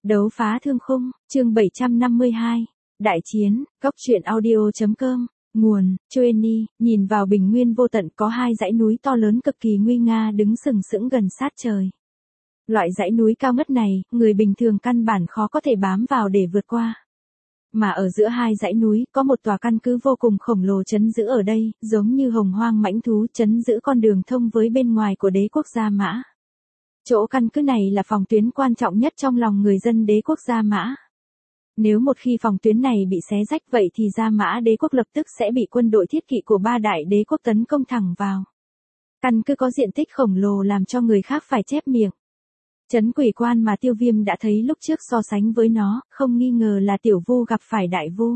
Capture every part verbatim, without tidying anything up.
Đấu phá thương khung, chương bảy trăm năm mươi hai. Đại chiến, góc truyện audio.com. Nguồn, Choeni, nhìn vào bình nguyên vô tận có hai dãy núi to lớn cực kỳ nguy nga đứng sừng sững gần sát trời. Loại dãy núi cao ngất này, người bình thường căn bản khó có thể bám vào để vượt qua. Mà ở giữa hai dãy núi, có một tòa căn cứ vô cùng khổng lồ trấn giữ ở đây, giống như hồng hoang mãnh thú trấn giữ con đường thông với bên ngoài của đế quốc Gia Mã. Chỗ căn cứ này là phòng tuyến quan trọng nhất trong lòng người dân đế quốc Gia Mã. Nếu một khi phòng tuyến này bị xé rách vậy thì Gia Mã đế quốc lập tức sẽ bị quân đội thiết kỵ của ba đại đế quốc tấn công thẳng vào. Căn cứ có diện tích khổng lồ làm cho người khác phải chép miệng. Trấn Quỷ Quan mà Tiêu Viêm đã thấy lúc trước so sánh với nó, không nghi ngờ là tiểu vu gặp phải đại vu.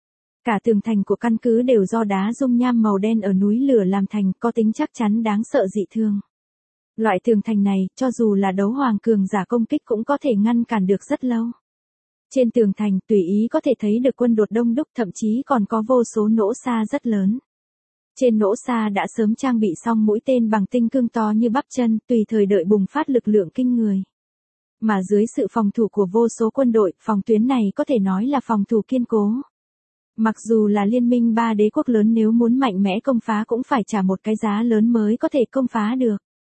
Cả tường thành của căn cứ đều do đá dung nham màu đen ở núi lửa làm thành, có tính chắc chắn đáng sợ dị thường. Loại tường thành này, cho dù là đấu hoàng cường giả công kích cũng có thể ngăn cản được rất lâu. Trên tường thành, tùy ý có thể thấy được quân đột đông đúc, thậm chí còn có vô số nỗ xa rất lớn. Trên nỗ xa đã sớm trang bị xong mũi tên bằng tinh cương to như bắp chân, tùy thời đợi bùng phát lực lượng kinh người. Mà dưới sự phòng thủ của vô số quân đội, phòng tuyến này có thể nói là phòng thủ kiên cố. Mặc dù là liên minh ba đế quốc lớn nếu muốn mạnh mẽ công phá cũng phải trả một cái giá lớn mới có thể công phá được.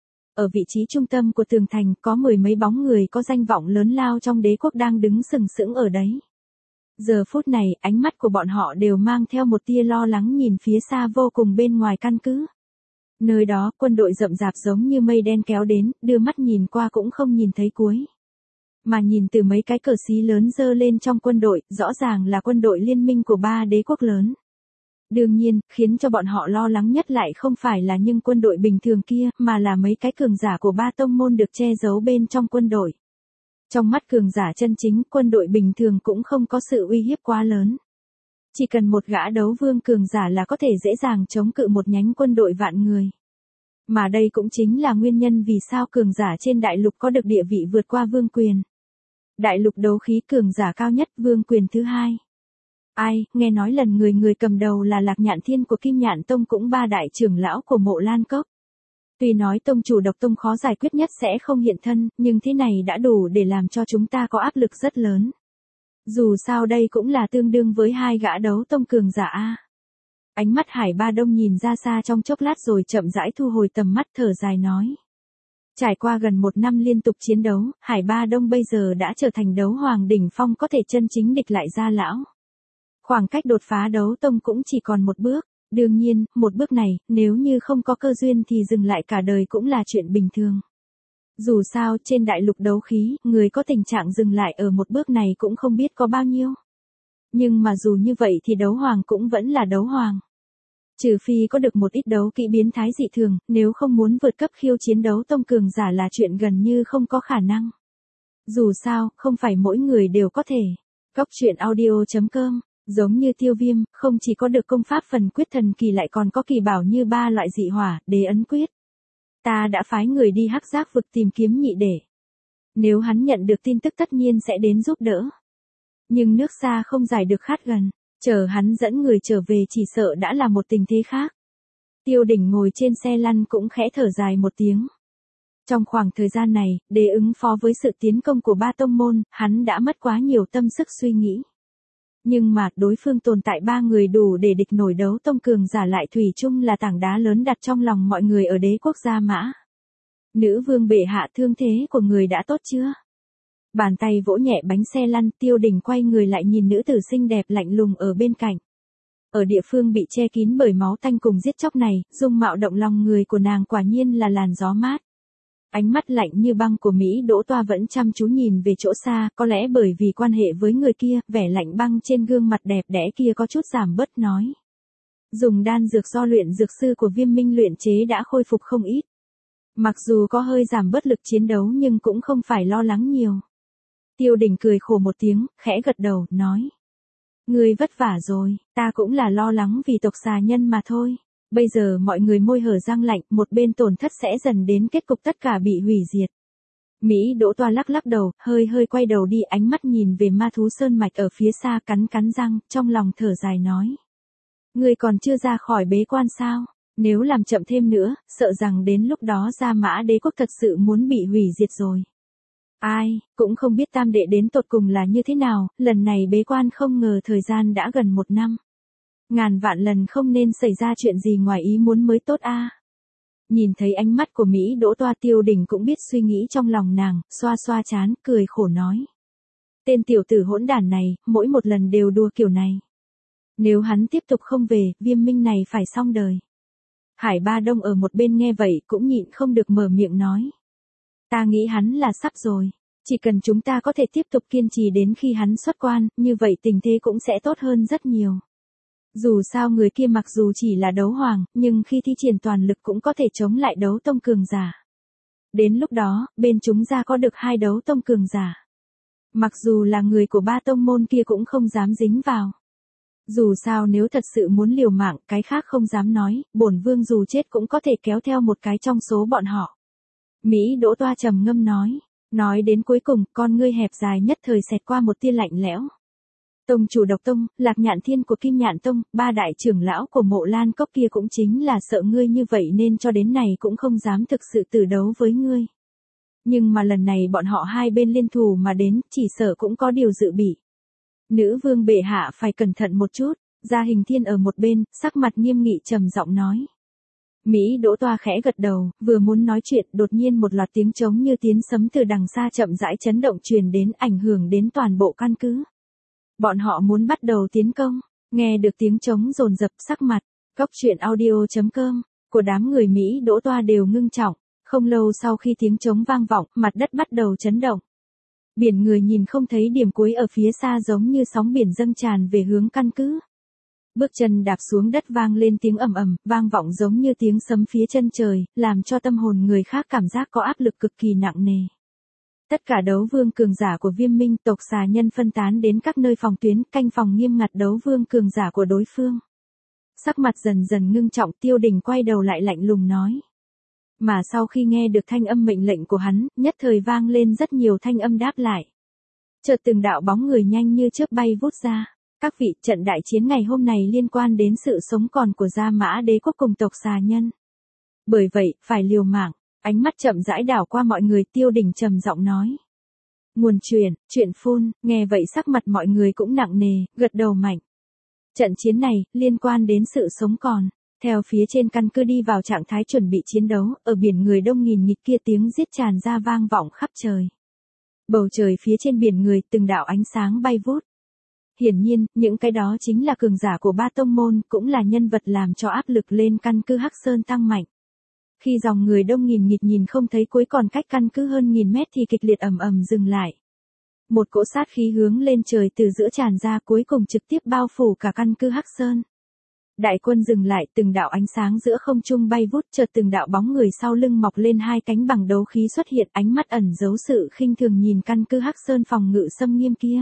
Ở vị trí trung tâm của tường thành có mười mấy bóng người có danh vọng lớn lao trong đế quốc đang đứng sừng sững ở đấy. Giờ phút này, ánh mắt của bọn họ đều mang theo một tia lo lắng nhìn phía xa vô cùng bên ngoài căn cứ. Nơi đó, quân đội rậm rạp giống như mây đen kéo đến, đưa mắt nhìn qua cũng không nhìn thấy cuối. Mà nhìn từ mấy cái cờ xí lớn dơ lên trong quân đội, rõ ràng là quân đội liên minh của ba đế quốc lớn. Đương nhiên, khiến cho bọn họ lo lắng nhất lại không phải là những quân đội bình thường kia, mà là mấy cái cường giả của ba tông môn được che giấu bên trong quân đội. Trong mắt cường giả chân chính, quân đội bình thường cũng không có sự uy hiếp quá lớn. Chỉ cần một gã đấu vương cường giả là có thể dễ dàng chống cự một nhánh quân đội vạn người. Mà đây cũng chính là nguyên nhân vì sao cường giả trên đại lục có được địa vị vượt qua vương quyền. Đại lục đấu khí cường giả cao nhất, vương quyền thứ hai. Ai, nghe nói lần người người cầm đầu là Lạc Nhạn Thiên của Kim Nhạn Tông cũng ba đại trưởng lão của Mộ Lan Cốc. Tuy nói tông chủ độc tông khó giải quyết nhất sẽ không hiện thân, nhưng thế này đã đủ để làm cho chúng ta có áp lực rất lớn. Dù sao đây cũng là tương đương với hai gã đấu tông cường giả A. Ánh mắt Hải Ba Đông nhìn ra xa trong chốc lát rồi chậm rãi thu hồi tầm mắt thở dài nói. Trải qua gần một năm liên tục chiến đấu, Hải Ba Đông bây giờ đã trở thành đấu hoàng đỉnh phong có thể chân chính địch lại Gia lão. Khoảng cách đột phá đấu tông cũng chỉ còn một bước. Đương nhiên, một bước này, nếu như không có cơ duyên thì dừng lại cả đời cũng là chuyện bình thường. Dù sao, trên đại lục đấu khí, người có tình trạng dừng lại ở một bước này cũng không biết có bao nhiêu. Nhưng mà dù như vậy thì đấu hoàng cũng vẫn là đấu hoàng. Trừ phi có được một ít đấu kỹ biến thái dị thường, nếu không muốn vượt cấp khiêu chiến đấu tông cường giả là chuyện gần như không có khả năng. Dù sao, không phải mỗi người đều có thể. Góc truyện audio.com. Giống như Tiêu Viêm, không chỉ có được công pháp phần quyết thần kỳ lại còn có kỳ bảo như ba loại dị hỏa, đế ấn quyết. Ta đã phái người đi hắc giác vực tìm kiếm nhị để. Nếu hắn nhận được tin tức tất nhiên sẽ đến giúp đỡ. Nhưng nước xa không giải được khát gần, chờ hắn dẫn người trở về chỉ sợ đã là một tình thế khác. Tiêu Đỉnh ngồi trên xe lăn cũng khẽ thở dài một tiếng. Trong khoảng thời gian này, để ứng phó với sự tiến công của ba tông môn, hắn đã mất quá nhiều tâm sức suy nghĩ. Nhưng mà, đối phương tồn tại ba người đủ để địch nổi đấu tông cường giả lại thủy chung là tảng đá lớn đặt trong lòng mọi người ở đế quốc Gia Mã. Nữ vương bệ hạ, thương thế của người đã tốt chưa? Bàn tay vỗ nhẹ bánh xe lăn, Tiêu Đỉnh quay người lại nhìn nữ tử xinh đẹp lạnh lùng ở bên cạnh. Ở địa phương bị che kín bởi máu tanh cùng giết chóc này, dung mạo động lòng người của nàng quả nhiên là làn gió mát. Ánh mắt lạnh như băng của Mỹ Đỗ Toa vẫn chăm chú nhìn về chỗ xa, có lẽ bởi vì quan hệ với người kia, vẻ lạnh băng trên gương mặt đẹp đẽ kia có chút giảm bớt nói. Dùng đan dược do luyện dược sư của Viêm Minh luyện chế đã khôi phục không ít. Mặc dù có hơi giảm bớt lực chiến đấu nhưng cũng không phải lo lắng nhiều. Tiêu Đỉnh cười khổ một tiếng, khẽ gật đầu, nói. Ngươi vất vả rồi, ta cũng là lo lắng vì tộc xà nhân mà thôi. Bây giờ mọi người môi hở răng lạnh, một bên tổn thất sẽ dần đến kết cục tất cả bị hủy diệt. Mỹ Đỗ Toa lắc lắc đầu, hơi hơi quay đầu đi, ánh mắt nhìn về ma thú sơn mạch ở phía xa, cắn cắn răng, trong lòng thở dài nói. Ngươi còn chưa ra khỏi bế quan sao? Nếu làm chậm thêm nữa, sợ rằng đến lúc đó Gia Mã đế quốc thật sự muốn bị hủy diệt rồi. Ai, cũng không biết tam đệ đến tột cùng là như thế nào, lần này bế quan không ngờ thời gian đã gần một năm. Ngàn vạn lần không nên xảy ra chuyện gì ngoài ý muốn mới tốt a. Nhìn thấy ánh mắt của Mỹ Đỗ Toa, Tiêu Đình cũng biết suy nghĩ trong lòng nàng, xoa xoa trán, cười khổ nói. Tên tiểu tử hỗn đản này, mỗi một lần đều đùa kiểu này. Nếu hắn tiếp tục không về, Viêm Minh này phải xong đời. Hải Ba Đông ở một bên nghe vậy cũng nhịn không được mở miệng nói. Ta nghĩ hắn là sắp rồi. Chỉ cần chúng ta có thể tiếp tục kiên trì đến khi hắn xuất quan, như vậy tình thế cũng sẽ tốt hơn rất nhiều. Dù sao người kia mặc dù chỉ là đấu hoàng, nhưng khi thi triển toàn lực cũng có thể chống lại đấu tông cường giả. Đến lúc đó, bên chúng ra có được hai đấu tông cường giả. Mặc dù là người của ba tông môn kia cũng không dám dính vào. Dù sao nếu thật sự muốn liều mạng, cái khác không dám nói, bổn vương dù chết cũng có thể kéo theo một cái trong số bọn họ. Mỹ Đỗ Toa trầm ngâm nói. Nói đến cuối cùng, con ngươi hẹp dài nhất thời xẹt qua một tia lạnh lẽo. Tông chủ Độc Tông, Lạc Nhạn Thiên của Kim Nhạn Tông, ba đại trưởng lão của Mộ Lan Cốc kia cũng chính là sợ ngươi như vậy nên cho đến này cũng không dám thực sự tử đấu với ngươi. Nhưng mà lần này bọn họ hai bên liên thủ mà đến, chỉ sợ cũng có điều dự bị. Nữ vương bệ hạ phải cẩn thận một chút. Gia Hình Thiên ở một bên, sắc mặt nghiêm nghị trầm giọng nói. Mỹ Đỗ Toa khẽ gật đầu, vừa muốn nói chuyện, đột nhiên một loạt tiếng trống như tiếng sấm từ đằng xa chậm rãi chấn động truyền đến, ảnh hưởng đến toàn bộ căn cứ. Bọn họ muốn bắt đầu tiến công. Nghe được tiếng trống dồn dập, sắc mặt Cốc truyện audio chấm com của đám người Mỹ Đỗ Toa đều ngưng trọng. Không lâu sau khi tiếng trống vang vọng, mặt đất bắt đầu chấn động. Biển người nhìn không thấy điểm cuối ở phía xa, giống như sóng biển dâng tràn về hướng căn cứ. Bước chân đạp xuống đất vang lên tiếng ầm ầm, vang vọng giống như tiếng sấm phía chân trời, làm cho tâm hồn người khác cảm giác có áp lực cực kỳ nặng nề. Tất cả đấu vương cường giả của Viêm Minh tộc xà nhân phân tán đến các nơi phòng tuyến, canh phòng nghiêm ngặt đấu vương cường giả của đối phương. Sắc mặt dần dần ngưng trọng, Tiêu Đình quay đầu lại lạnh lùng nói. Mà sau khi nghe được thanh âm mệnh lệnh của hắn, nhất thời vang lên rất nhiều thanh âm đáp lại. Chợt từng đạo bóng người nhanh như chớp bay vút ra. Các vị, trận đại chiến ngày hôm này liên quan đến sự sống còn của Gia Mã Đế quốc cùng tộc xà nhân. Bởi vậy, phải liều mạng. Ánh mắt chậm rãi đảo qua mọi người, Tiêu Đình trầm giọng nói. Nguồn truyền, chuyện phun, nghe vậy sắc mặt mọi người cũng nặng nề, gật đầu mạnh. Trận chiến này, liên quan đến sự sống còn. Theo phía trên căn cứ đi vào trạng thái chuẩn bị chiến đấu, ở biển người đông nghìn nghịt kia tiếng giết tràn ra vang vọng khắp trời. Bầu trời phía trên biển người, từng đạo ánh sáng bay vút. Hiển nhiên, những cái đó chính là cường giả của ba tông môn, cũng là nhân vật làm cho áp lực lên căn cứ Hắc Sơn tăng mạnh. Khi dòng người đông nghìn nghịt nhìn không thấy cuối còn cách căn cứ hơn nghìn mét thì kịch liệt ầm ầm dừng lại. Một cỗ sát khí hướng lên trời từ giữa tràn ra, cuối cùng trực tiếp bao phủ cả căn cứ Hắc Sơn. Đại quân dừng lại, từng đạo ánh sáng giữa không trung bay vút, chợt từng đạo bóng người sau lưng mọc lên hai cánh bằng đấu khí xuất hiện, ánh mắt ẩn giấu sự khinh thường nhìn căn cứ Hắc Sơn phòng ngự xâm nghiêm kia.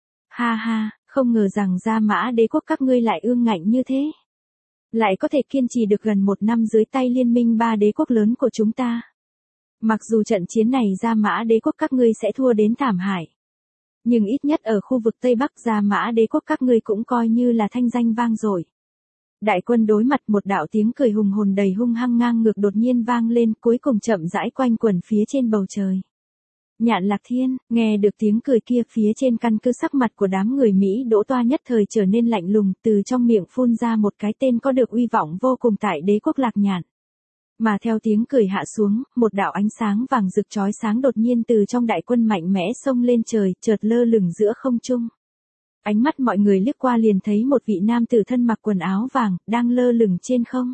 Ha ha, không ngờ rằng Gia Mã Đế quốc các ngươi lại ương ngạnh như thế. Lại có thể kiên trì được gần một năm dưới tay liên minh ba đế quốc lớn của chúng ta. Mặc dù trận chiến này Gia Mã Đế quốc các ngươi sẽ thua đến thảm hại. Nhưng ít nhất ở khu vực Tây Bắc Gia Mã Đế quốc các ngươi cũng coi như là thanh danh vang dội. Đại quân đối mặt, một đạo tiếng cười hùng hồn đầy hung hăng ngang ngược đột nhiên vang lên, cuối cùng chậm rãi quanh quẩn phía trên bầu trời. Nhạn Lạc Thiên, nghe được tiếng cười kia, phía trên căn cứ sắc mặt của đám người Mỹ Đỗ Toa nhất thời trở nên lạnh lùng, từ trong miệng phun ra một cái tên có được uy vọng vô cùng tại đế quốc Lạc Nhạn. Mà theo tiếng cười hạ xuống, một đạo ánh sáng vàng rực chói sáng đột nhiên từ trong đại quân mạnh mẽ xông lên trời, chợt lơ lửng giữa không trung. Ánh mắt mọi người liếc qua liền thấy một vị nam tử thân mặc quần áo vàng, đang lơ lửng trên không.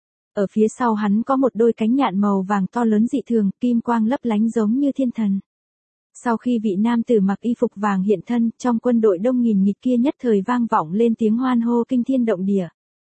Ở phía sau hắn có một đôi cánh nhạn màu vàng to lớn dị thường, kim quang lấp lánh giống như thiên thần. Sau khi vị nam tử mặc y phục vàng hiện thân, trong quân đội đông nghìn nghịt kia nhất thời vang vọng lên tiếng hoan hô kinh thiên động địa.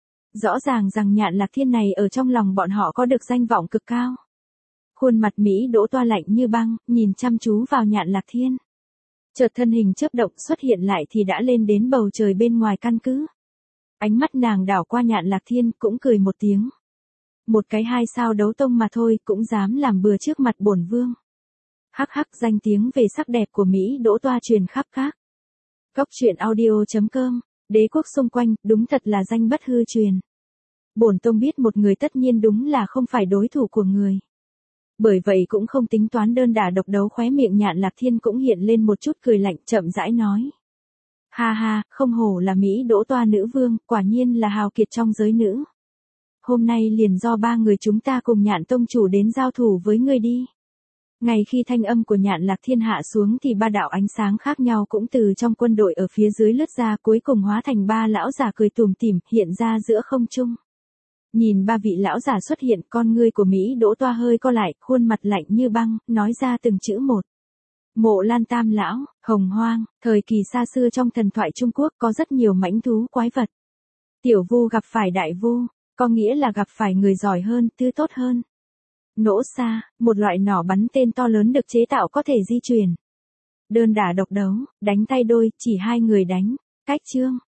Rõ ràng rằng Nhạn Lạc Thiên này ở trong lòng bọn họ có được danh vọng cực cao. Khuôn mặt Mỹ Đỗ Toa lạnh như băng, nhìn chăm chú vào Nhạn Lạc Thiên. Chợt thân hình chớp động xuất hiện lại thì đã lên đến bầu trời bên ngoài căn cứ. Ánh mắt nàng đảo qua Nhạn Lạc Thiên, cũng cười một tiếng. Một cái hai sao đấu tông mà thôi, cũng dám làm bừa trước mặt bổn vương. Hắc hắc, danh tiếng về sắc đẹp của Mỹ Đỗ Toa truyền khắp các Cốc truyện audio chấm com, đế quốc xung quanh, đúng thật là danh bất hư truyền. Bổn tông biết một người tất nhiên đúng là không phải đối thủ của người. Bởi vậy cũng không tính toán đơn đả độc đấu, khóe miệng Nhạn Lạc Thiên cũng hiện lên một chút cười lạnh, chậm rãi nói. Ha ha, không hổ là Mỹ Đỗ Toa nữ vương, quả nhiên là hào kiệt trong giới nữ. Hôm nay liền do ba người chúng ta cùng Nhạn tông chủ đến giao thủ với ngươi đi. Ngay khi thanh âm của Nhạn Lạc Thiên hạ xuống thì ba đạo ánh sáng khác nhau cũng từ trong quân đội ở phía dưới lướt ra, cuối cùng hóa thành ba lão già cười tủm tỉm hiện ra giữa không trung. Nhìn ba vị lão già xuất hiện, con ngươi của Mỹ Đỗ Toa hơi co lại, khuôn mặt lạnh như băng, nói ra từng chữ một. Mộ Lan Tam lão, Hồng Hoang, thời kỳ xa xưa trong thần thoại Trung Quốc có rất nhiều mãnh thú quái vật. Tiểu Vu gặp phải đại vu, có nghĩa là gặp phải người giỏi hơn, thứ tốt hơn. Nỗ xa, một loại nỏ bắn tên to lớn được chế tạo có thể di chuyển. Đơn đả độc đấu, đánh tay đôi, chỉ hai người đánh. Cách chương,